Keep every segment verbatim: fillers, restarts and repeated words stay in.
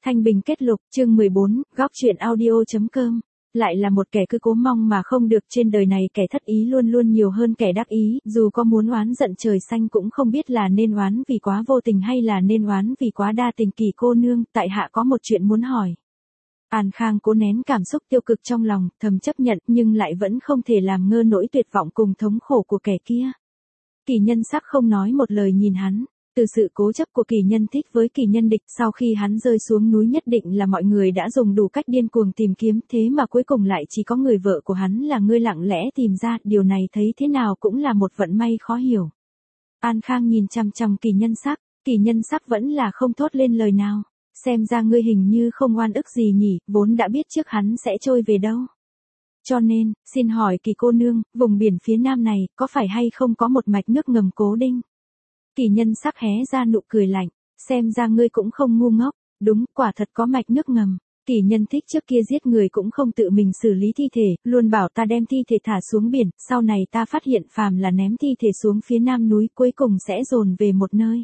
Thanh Bình kết lục, chương mười bốn, góc chuyện audio.com. Lại là một kẻ cứ cố mong mà không được, trên đời này kẻ thất ý luôn luôn nhiều hơn kẻ đắc ý, dù có muốn oán giận trời xanh cũng không biết là nên oán vì quá vô tình hay là nên oán vì quá đa tình. Kỳ cô nương, tại hạ có một chuyện muốn hỏi. An Khang cố nén cảm xúc tiêu cực trong lòng, thầm chấp nhận nhưng lại vẫn không thể làm ngơ nỗi tuyệt vọng cùng thống khổ của kẻ kia. Kỳ Nhân Sắc không nói một lời nhìn hắn. Từ sự cố chấp của Kỳ Nhân Thích với Kỳ Nhân Địch, sau khi hắn rơi xuống núi nhất định là mọi người đã dùng đủ cách điên cuồng tìm kiếm, thế mà cuối cùng lại chỉ có người vợ của hắn là ngươi lặng lẽ tìm ra, điều này thấy thế nào cũng là một vận may khó hiểu. An Khang nhìn chằm chằm Kỳ Nhân Sắc, Kỳ Nhân Sắc vẫn là không thốt lên lời nào. Xem ra ngươi hình như không oan ức gì nhỉ, vốn đã biết trước hắn sẽ trôi về đâu. Cho nên, xin hỏi Kỳ cô nương, vùng biển phía nam này, có phải hay không có một mạch nước ngầm cố định? Kỳ Nhân Sắc hé ra nụ cười lạnh, xem ra ngươi cũng không ngu ngốc, đúng, quả thật có mạch nước ngầm. Kỳ Nhân Thích trước kia giết người cũng không tự mình xử lý thi thể, luôn bảo ta đem thi thể thả xuống biển, sau này ta phát hiện phàm là ném thi thể xuống phía nam núi cuối cùng sẽ dồn về một nơi.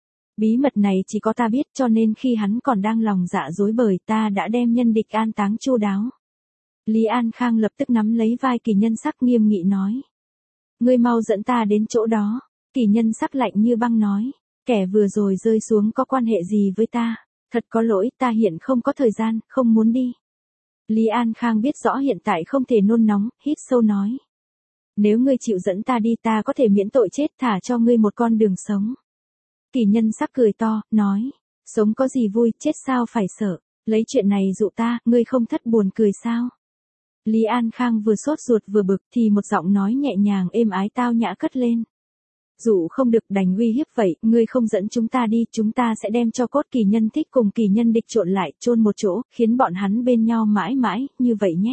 Bí mật này chỉ có ta biết, cho nên khi hắn còn đang lòng dạ dối bời ta đã đem Nhân Địch an táng chu đáo. Lý An Khang lập tức nắm lấy vai Kỳ Nhân Sắc nghiêm nghị nói. Ngươi mau dẫn ta đến chỗ đó. Kỳ Nhân Sắc lạnh như băng nói, kẻ vừa rồi rơi xuống có quan hệ gì với ta, thật có lỗi, ta hiện không có thời gian, không muốn đi. Lý An Khang biết rõ hiện tại không thể nôn nóng, hít sâu nói. Nếu ngươi chịu dẫn ta đi ta có thể miễn tội chết, thả cho ngươi một con đường sống. Kỳ Nhân Sắc cười to, nói, sống có gì vui, chết sao phải sợ, lấy chuyện này dụ ta, ngươi không thất buồn cười sao. Lý An Khang vừa sốt ruột vừa bực thì một giọng nói nhẹ nhàng êm ái tao nhã cất lên. Dụ không được đành uy hiếp vậy, ngươi không dẫn chúng ta đi, chúng ta sẽ đem cho cốt Kỳ Nhân Thích cùng Kỳ Nhân Địch trộn lại, chôn một chỗ, khiến bọn hắn bên nhau mãi mãi, như vậy nhé.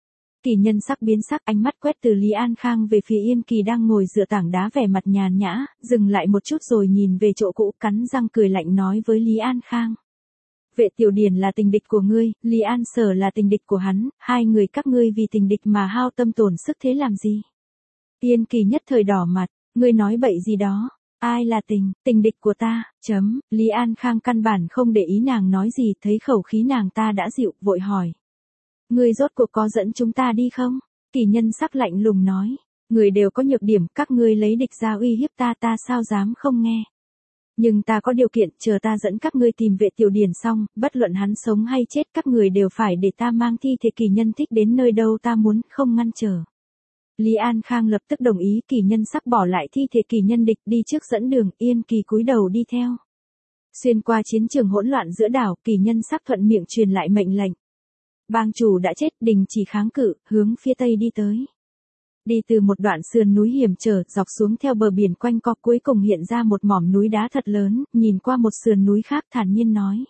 Kỳ Nhân Sắc biến sắc, ánh mắt quét từ Lý An Khang về phía Yên Kỳ đang ngồi dựa tảng đá vẻ mặt nhàn nhã, dừng lại một chút rồi nhìn về chỗ cũ, cắn răng cười lạnh nói với Lý An Khang. Vệ Tiểu Điển là tình địch của ngươi, Lý An Sở là tình địch của hắn, hai người các ngươi vì tình địch mà hao tâm tổn sức thế làm gì? Yên Kỳ nhất thời đỏ mặt. Ngươi nói bậy gì đó, ai là tình, tình địch của ta, chấm, Lý An Khang căn bản không để ý nàng nói gì, thấy khẩu khí nàng ta đã dịu, vội hỏi. Ngươi rốt cuộc có dẫn chúng ta đi không? Kỳ Nhân Sắc lạnh lùng nói, người đều có nhược điểm, các ngươi lấy địch ra uy hiếp ta ta sao dám không nghe. Nhưng ta có điều kiện, chờ ta dẫn các ngươi tìm Vệ Tiểu Điển xong, bất luận hắn sống hay chết các người đều phải để ta mang thi thể Kỳ Nhân Thích đến nơi đâu ta muốn, không ngăn trở. Lý An Khang lập tức đồng ý, Kỳ Nhân Sắc bỏ lại thi thể Kỳ Nhân Địch đi trước dẫn đường, Yên Kỳ cúi đầu đi theo. Xuyên qua chiến trường hỗn loạn giữa đảo, Kỳ Nhân Sắc thuận miệng truyền lại mệnh lệnh. Bang chủ đã chết, đình chỉ kháng cự, hướng phía tây đi tới. Đi từ một đoạn sườn núi hiểm trở, dọc xuống theo bờ biển quanh co, cuối cùng hiện ra một mỏm núi đá thật lớn, nhìn qua một sườn núi khác thản nhiên nói.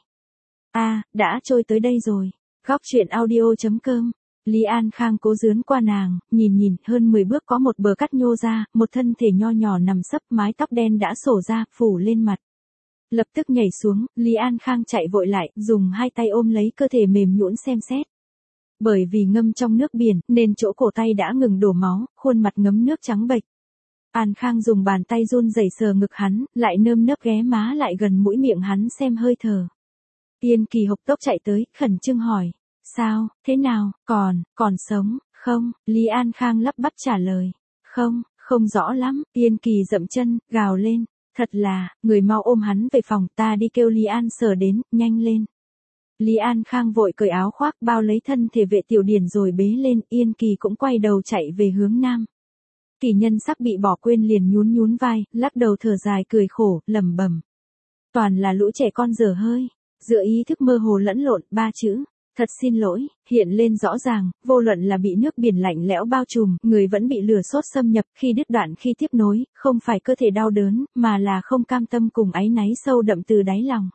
A, đã trôi tới đây rồi. Góc chuyện audio.com. Lý An Khang cố dướn qua nàng, nhìn nhìn, hơn mười bước có một bờ cắt nhô ra, một thân thể nho nhỏ nằm sấp, mái tóc đen đã xổ ra, phủ lên mặt. Lập tức nhảy xuống, Lý An Khang chạy vội lại, dùng hai tay ôm lấy cơ thể mềm nhũn xem xét. Bởi vì ngâm trong nước biển, nên chỗ cổ tay đã ngừng đổ máu, khuôn mặt ngấm nước trắng bệch. An Khang dùng bàn tay run rẩy sờ ngực hắn, lại nơm nớp ghé má lại gần mũi miệng hắn xem hơi thở. Yên Kỳ hộc tốc chạy tới, khẩn trương hỏi. Sao, thế nào, còn, còn sống, không? Lý An Khang lắp bắp trả lời. Không, không rõ lắm, Yên Kỳ dậm chân, gào lên. Thật là, người mau ôm hắn về phòng, ta đi kêu Lý An Sở đến, nhanh lên. Lý An Khang vội cởi áo khoác bao lấy thân thể Vệ Tiểu Điển rồi bế lên, Yên Kỳ cũng quay đầu chạy về hướng nam. Kỳ Nhân Sắc bị bỏ quên liền nhún nhún vai, lắc đầu thở dài cười khổ, lẩm bẩm. Toàn là lũ trẻ con dở hơi, giữa ý thức mơ hồ lẫn lộn, ba chữ. Thật xin lỗi, hiện lên rõ ràng, vô luận là bị nước biển lạnh lẽo bao trùm, người vẫn bị lửa sốt xâm nhập, khi đứt đoạn khi tiếp nối, không phải cơ thể đau đớn, mà là không cam tâm cùng áy náy sâu đậm từ đáy lòng.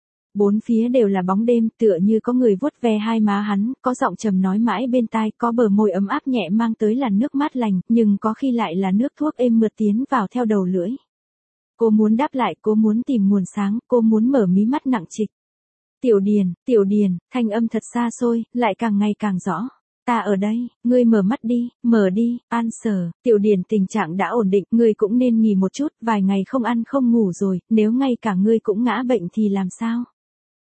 Bốn phía đều là bóng đêm, tựa như có người vuốt ve hai má hắn, có giọng trầm nói mãi bên tai, có bờ môi ấm áp nhẹ mang tới làn nước mát lành, nhưng có khi lại là nước thuốc êm mượt tiến vào theo đầu lưỡi. Cô muốn đáp lại, cô muốn tìm nguồn sáng, cô muốn mở mí mắt nặng trịch. Tiểu Điền, Tiểu Điền, thanh âm thật xa xôi, lại càng ngày càng rõ. Ta ở đây, ngươi mở mắt đi, mở đi, An Sở, Tiểu Điền tình trạng đã ổn định, ngươi cũng nên nghỉ một chút, vài ngày không ăn không ngủ rồi, nếu ngay cả ngươi cũng ngã bệnh thì làm sao?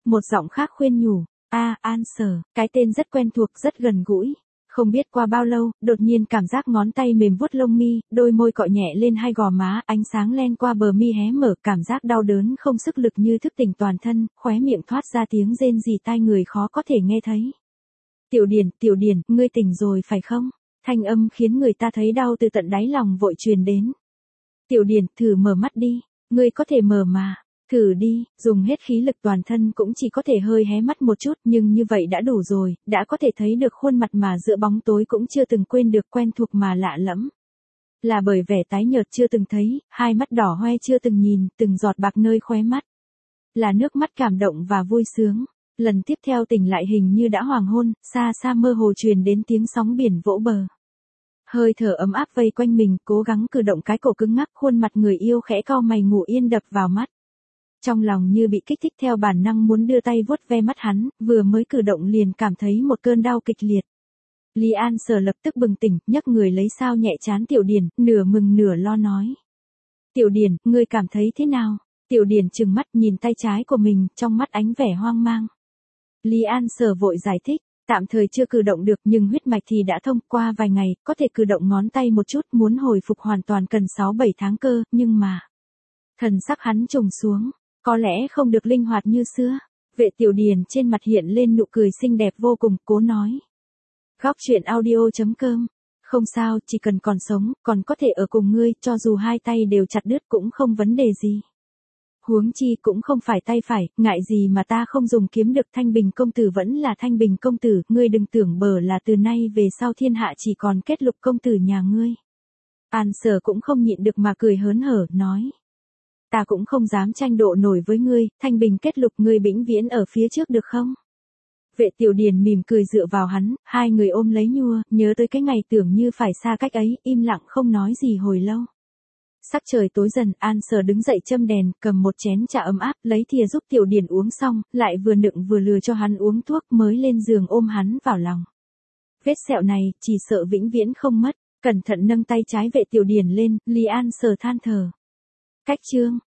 Một giọng khác khuyên nhủ, a An Sở, cái tên rất quen thuộc rất gần gũi. Không biết qua bao lâu, đột nhiên cảm giác ngón tay mềm vuốt lông mi, đôi môi cọ nhẹ lên hai gò má, ánh sáng len qua bờ mi hé mở, cảm giác đau đớn không sức lực như thức tỉnh toàn thân, khóe miệng thoát ra tiếng rên rỉ tai người khó có thể nghe thấy. Tiểu Điển, Tiểu Điển, ngươi tỉnh rồi phải không? Thanh âm khiến người ta thấy đau từ tận đáy lòng vội truyền đến. Tiểu Điển, thử mở mắt đi, ngươi có thể mở mà. Thử đi, dùng hết khí lực toàn thân cũng chỉ có thể hơi hé mắt một chút, nhưng như vậy đã đủ rồi, đã có thể thấy được khuôn mặt mà giữa bóng tối cũng chưa từng quên được, quen thuộc mà lạ lẫm. Là bởi vẻ tái nhợt chưa từng thấy, hai mắt đỏ hoe chưa từng nhìn, từng giọt bạc nơi khóe mắt. Là nước mắt cảm động và vui sướng. Lần tiếp theo tỉnh lại hình như đã hoàng hôn, xa xa mơ hồ truyền đến tiếng sóng biển vỗ bờ. Hơi thở ấm áp vây quanh mình, cố gắng cử động cái cổ cứng ngắc, khuôn mặt người yêu khẽ cau mày ngủ yên đập vào mắt. Trong lòng như bị kích thích theo bản năng muốn đưa tay vuốt ve mắt hắn, vừa mới cử động liền cảm thấy một cơn đau kịch liệt. Lý An Sở lập tức bừng tỉnh, nhấc người lấy sao nhẹ trán Tiểu Điển, nửa mừng nửa lo nói. Tiểu Điển, ngươi cảm thấy thế nào? Tiểu Điển trừng mắt nhìn tay trái của mình, trong mắt ánh vẻ hoang mang. Lý An Sở vội giải thích, tạm thời chưa cử động được nhưng huyết mạch thì đã thông, qua vài ngày, có thể cử động ngón tay một chút, muốn hồi phục hoàn toàn cần sáu bảy tháng cơ, nhưng mà... Thần sắc hắn trùng xuống. Có lẽ không được linh hoạt như xưa. Vệ Tiểu Điển trên mặt hiện lên nụ cười xinh đẹp vô cùng, cố nói. Góc truyện audio chấm com. Không sao, chỉ cần còn sống, còn có thể ở cùng ngươi, cho dù hai tay đều chặt đứt cũng không vấn đề gì. Huống chi cũng không phải tay phải, ngại gì mà ta không dùng kiếm được, Thanh Bình công tử vẫn là Thanh Bình công tử, ngươi đừng tưởng bờ là từ nay về sau thiên hạ chỉ còn kết Lục công tử nhà ngươi. An Sở cũng không nhịn được mà cười hớn hở, nói. Ta cũng không dám tranh độ nổi với ngươi, Thanh Bình kết Lục ngươi vĩnh viễn ở phía trước được không? Vệ Tiểu Điển mỉm cười dựa vào hắn, hai người ôm lấy nhua, nhớ tới cái ngày tưởng như phải xa cách ấy, im lặng không nói gì hồi lâu. Sắc trời tối dần, An Sở đứng dậy châm đèn, cầm một chén trà ấm áp, lấy thìa giúp Tiểu Điển uống xong, lại vừa nựng vừa lừa cho hắn uống thuốc, mới lên giường ôm hắn vào lòng. Vết sẹo này, chỉ sợ vĩnh viễn không mất, cẩn thận nâng tay trái Vệ Tiểu Điển lên, Lý An Sở than thở. Cách chương